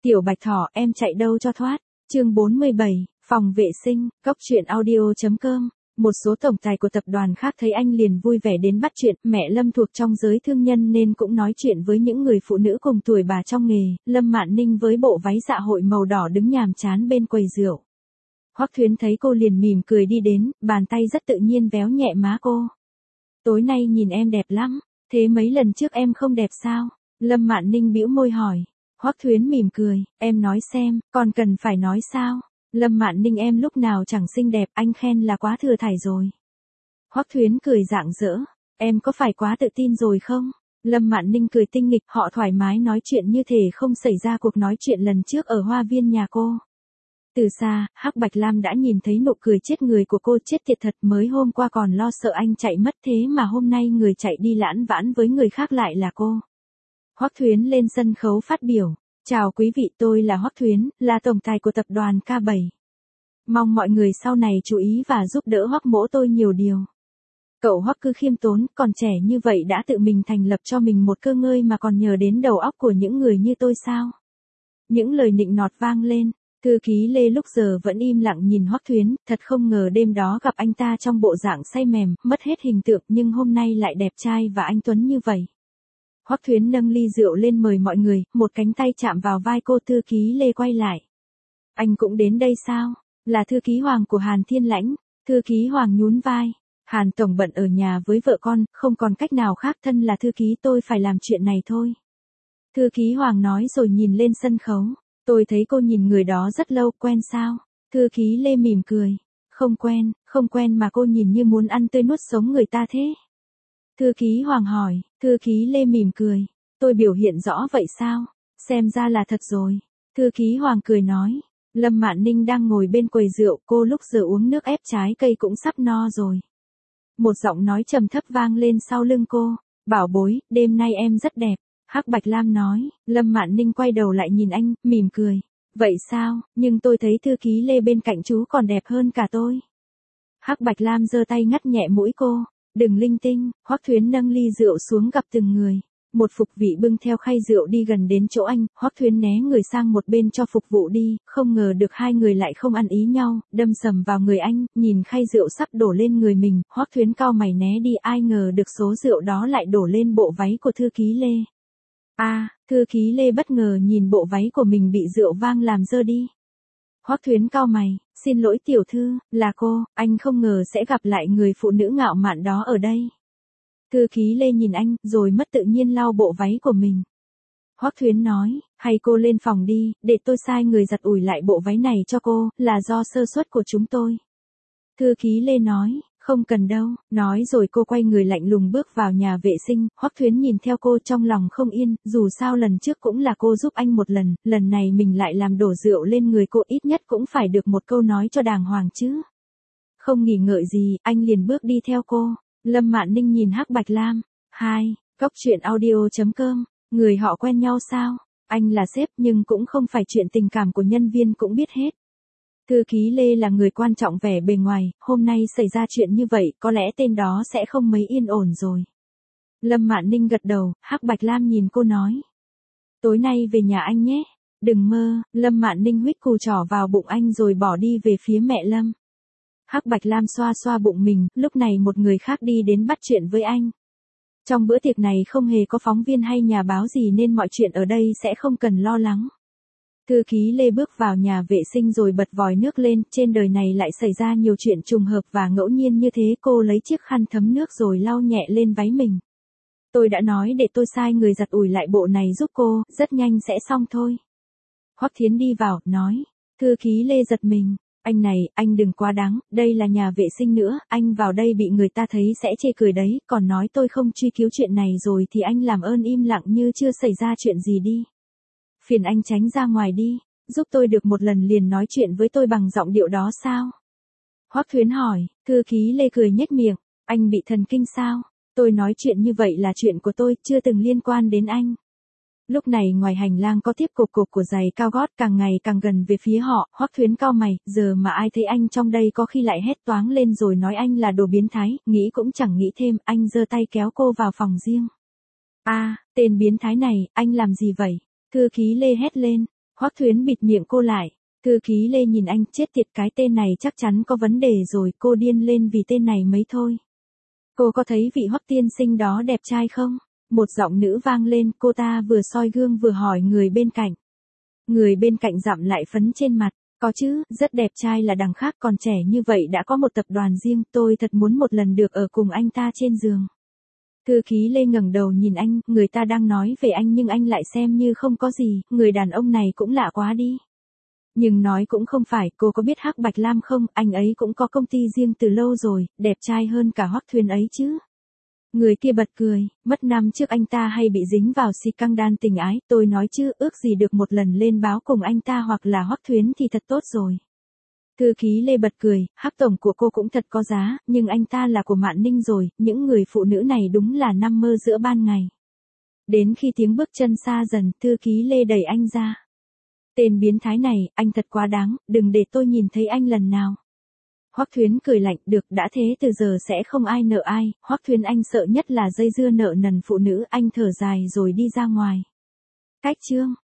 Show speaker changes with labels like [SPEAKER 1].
[SPEAKER 1] Tiểu Bạch Thỏ, em chạy đâu cho thoát. Chương 47, phòng vệ sinh, góc truyện audio.com. Một số tổng tài của tập đoàn khác thấy anh liền vui vẻ đến bắt chuyện. Mẹ Lâm thuộc trong giới thương nhân nên cũng nói chuyện với những người phụ nữ cùng tuổi bà trong nghề. Lâm Mạn Ninh với bộ váy dạ hội màu đỏ đứng nhàm chán bên quầy rượu. Hoắc Thuyến thấy cô liền mỉm cười đi đến, bàn tay rất tự nhiên véo nhẹ má cô. Tối nay nhìn em đẹp lắm, thế mấy lần trước em không đẹp sao? Lâm Mạn Ninh bĩu môi hỏi. Hoắc Thuyến mỉm cười, em nói xem, còn cần phải nói sao? Lâm Mạn Ninh em lúc nào chẳng xinh đẹp, anh khen là quá thừa thải rồi. Hoắc Thuyến cười rạng rỡ, em có phải quá tự tin rồi không? Lâm Mạn Ninh cười tinh nghịch, họ thoải mái nói chuyện như thể không xảy ra cuộc nói chuyện lần trước ở hoa viên nhà cô. Từ xa, Hắc Bạch Lam đã nhìn thấy nụ cười chết người của cô. Chết tiệt thật, mới hôm qua còn lo sợ anh chạy mất, thế mà hôm nay người chạy đi lãng vãn với người khác lại là cô. Hoắc Thuyến lên sân khấu phát biểu. Chào quý vị, tôi là Hoắc Thuyến, là tổng tài của tập đoàn K7. Mong mọi người sau này chú ý và giúp đỡ Hoắc mỗ tôi nhiều điều. Cậu Hoắc cứ khiêm tốn, còn trẻ như vậy đã tự mình thành lập cho mình một cơ ngơi mà còn nhờ đến đầu óc của những người như tôi sao? Những lời nịnh nọt vang lên. Thư ký Lê lúc giờ vẫn im lặng nhìn Hoắc Thuyến, thật không ngờ đêm đó gặp anh ta trong bộ dạng say mềm, mất hết hình tượng nhưng hôm nay lại đẹp trai và anh tuấn như vậy. Hoắc Thuyến nâng ly rượu lên mời mọi người, một cánh tay chạm vào vai cô. Thư ký Lê quay lại. Anh cũng đến đây sao? Là thư ký Hoàng của Hàn Thiên Lãnh. Thư ký Hoàng nhún vai. Hàn tổng bận ở nhà với vợ con, không còn cách nào khác, thân là thư ký tôi phải làm chuyện này thôi. Thư ký Hoàng nói rồi nhìn lên sân khấu. Tôi thấy cô nhìn người đó rất lâu, quen sao? Thư ký Lê mỉm cười. Không quen mà cô nhìn như muốn ăn tươi nuốt sống người ta thế. Thư ký Hoàng hỏi. Thư ký Lê mỉm cười. Tôi biểu hiện rõ vậy sao? Xem ra là thật rồi. Thư ký Hoàng cười nói. Lâm Mạn Ninh đang ngồi bên quầy rượu, cô lúc giờ uống nước ép trái cây cũng sắp no rồi. Một giọng nói trầm thấp vang lên sau lưng cô. Bảo bối, đêm nay em rất đẹp. Hắc Bạch Lam nói. Lâm Mạn Ninh quay đầu lại nhìn anh, mỉm cười. Vậy sao, nhưng tôi thấy thư ký Lê bên cạnh chú còn đẹp hơn cả tôi. Hắc Bạch Lam giơ tay ngắt nhẹ mũi cô. Đừng linh tinh. Hoắc Thuyến nâng ly rượu xuống gặp từng người. Một phục vị bưng theo khay rượu đi gần đến chỗ anh. Hoắc Thuyến né người sang một bên cho phục vụ đi, không ngờ được hai người lại không ăn ý nhau, đâm sầm vào người anh. Nhìn khay rượu sắp đổ lên người mình, Hoắc Thuyến cau mày né đi, ai ngờ được số rượu đó lại đổ lên bộ váy của thư ký Lê. Thư ký Lê bất ngờ nhìn bộ váy của mình bị rượu vang làm dơ đi. Hoắc Thuyến cau mày, xin lỗi tiểu thư, là cô, anh không ngờ sẽ gặp lại người phụ nữ ngạo mạn đó ở đây. Thư ký Lê nhìn anh, rồi mất tự nhiên lau bộ váy của mình. Hoắc Thuyến nói, hay cô lên phòng đi, để tôi sai người giặt ủi lại bộ váy này cho cô, là do sơ suất của chúng tôi. Thư ký Lê nói, không cần đâu, nói rồi cô quay người lạnh lùng bước vào nhà vệ sinh. Hoắc Thuyến nhìn theo cô trong lòng không yên, dù sao lần trước cũng là cô giúp anh một lần này mình lại làm đổ rượu lên người cô, ít nhất cũng phải được một câu nói cho đàng hoàng chứ. Không nghỉ ngợi gì, anh liền bước đi theo cô. Lâm Mạn Ninh nhìn Hắc Bạch Lam. Góc truyện audio.com, người họ quen nhau sao? Anh là sếp nhưng cũng không phải chuyện tình cảm của nhân viên cũng biết hết. Thư ký Lê là người quan trọng vẻ bề ngoài, hôm nay xảy ra chuyện như vậy, có lẽ tên đó sẽ không mấy yên ổn rồi. Lâm Mạn Ninh gật đầu, Hắc Bạch Lam nhìn cô nói. Tối nay về nhà anh nhé. Đừng mơ. Lâm Mạn Ninh huých cù trỏ vào bụng anh rồi bỏ đi về phía mẹ Lâm. Hắc Bạch Lam xoa xoa bụng mình, lúc này một người khác đi đến bắt chuyện với anh. Trong bữa tiệc này không hề có phóng viên hay nhà báo gì nên mọi chuyện ở đây sẽ không cần lo lắng. Thư ký Lê bước vào nhà vệ sinh rồi bật vòi nước lên, trên đời này lại xảy ra nhiều chuyện trùng hợp và ngẫu nhiên như thế. Cô lấy chiếc khăn thấm nước rồi lau nhẹ lên váy mình. Tôi đã nói để tôi sai người giặt ủi lại bộ này giúp cô, rất nhanh sẽ xong thôi. Hoắc Thiến đi vào, nói. Thư ký Lê giật mình. Anh này, anh đừng quá đáng, đây là nhà vệ sinh nữa, anh vào đây bị người ta thấy sẽ chê cười đấy, còn nói tôi không truy cứu chuyện này rồi thì anh làm ơn im lặng như chưa xảy ra chuyện gì đi. Phiền anh tránh ra ngoài đi, giúp tôi được một lần liền nói chuyện với tôi bằng giọng điệu đó sao? Hoắc Thuyến hỏi. Thư ký Lê cười nhếch miệng, anh bị thần kinh sao? Tôi nói chuyện như vậy là chuyện của tôi, chưa từng liên quan đến anh. Lúc này ngoài hành lang có tiếp cục của giày cao gót càng ngày càng gần về phía họ. Hoắc Thuyến cau mày, giờ mà ai thấy anh trong đây có khi lại hét toáng lên rồi nói anh là đồ biến thái. Nghĩ cũng chẳng nghĩ thêm, anh giơ tay kéo cô vào phòng riêng. Tên biến thái này, anh làm gì vậy? Thư ký Lê hét lên. Hoắc Thuyến bịt miệng cô lại. Thư ký Lê nhìn anh, chết tiệt, cái tên này chắc chắn có vấn đề rồi, cô điên lên vì tên này mấy thôi. Cô có thấy vị Hoắc tiên sinh đó đẹp trai không? Một giọng nữ vang lên, cô ta vừa soi gương vừa hỏi người bên cạnh. Người bên cạnh dặm lại phấn trên mặt. Có chứ, rất đẹp trai là đằng khác, còn trẻ như vậy đã có một tập đoàn riêng, tôi thật muốn một lần được ở cùng anh ta trên giường. Thư ký Lê ngẩng đầu nhìn anh, người ta đang nói về anh nhưng anh lại xem như không có gì, người đàn ông này cũng lạ quá đi. Nhưng nói cũng không phải, cô có biết Hắc Bạch Lam không, anh ấy cũng có công ty riêng từ lâu rồi, đẹp trai hơn cả Hoắc Thuyến ấy chứ. Người kia bật cười, mất năm trước anh ta hay bị dính vào scandal tình ái, tôi nói chứ, ước gì được một lần lên báo cùng anh ta hoặc là Hoắc Thuyến thì thật tốt rồi. Thư ký Lê bật cười, Hắc tổng của cô cũng thật có giá, nhưng anh ta là của Mạn Ninh rồi, những người phụ nữ này đúng là nằm mơ giữa ban ngày. Đến khi tiếng bước chân xa dần, thư ký Lê đẩy anh ra. Tên biến thái này, anh thật quá đáng, đừng để tôi nhìn thấy anh lần nào. Hoắc Thuyến cười lạnh, được, đã thế từ giờ sẽ không ai nợ ai, Hoắc Thuyến anh sợ nhất là dây dưa nợ nần phụ nữ, anh thở dài rồi đi ra ngoài. Cách chương